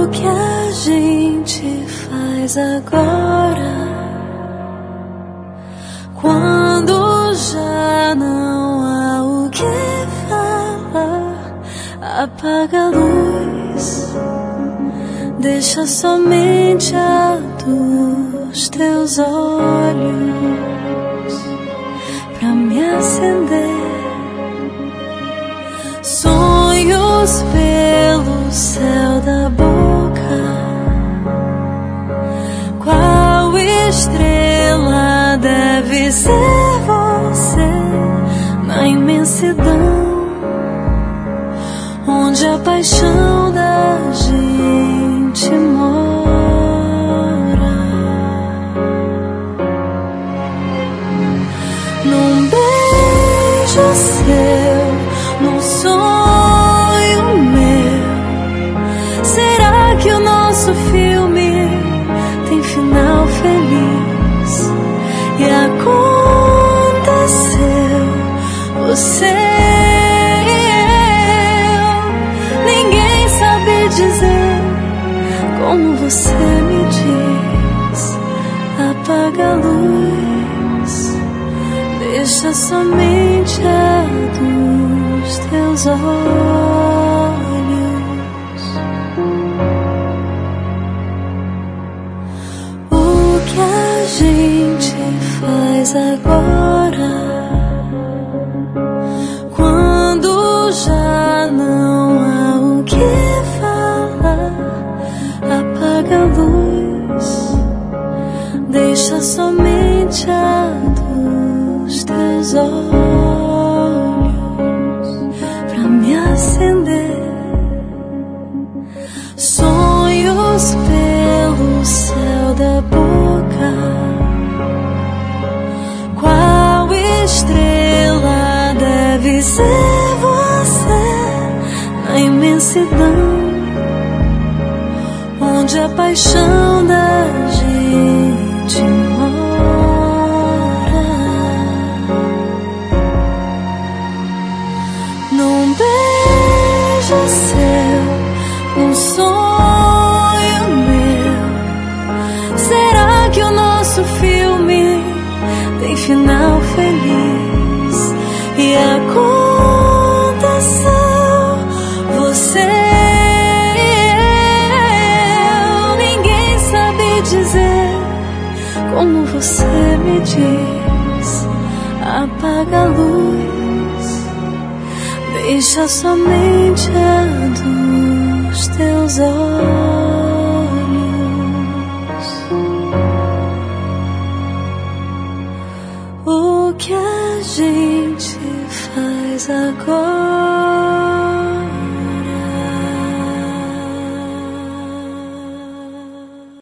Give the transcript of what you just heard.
que a gente faz agora, quando já não há o que falar? Apaga a luz, deixa somente a dos teus olhos pra me acender. Sonhos pelo céu da boca, qual estrela deve ser você na imensidão, onde a paixão da gente mora. Num beijo seu, num sonho meu, será que o nosso filme tem final feliz? E aconteceu, você e eu, ninguém sabe dizer como você me diz. Apaga a luz, deixa somente a dos teus olhos. O que a gente faz agora, quando já não há o que falar? Apaga a luz, deixa somente a dos teus olhos pra me acender. Sonhos pelo céu da boca, qual estrela deve ser você na imensidão, onde a paixão da gente mora. Num beijo seu, num sonho meu, será que o nosso filme tem final feliz? E aconteceu, você e eu, ninguém sabe dizer como você me diz. Apaga a luz, deixa somente a dos teus olhos. O que a gente faz agora,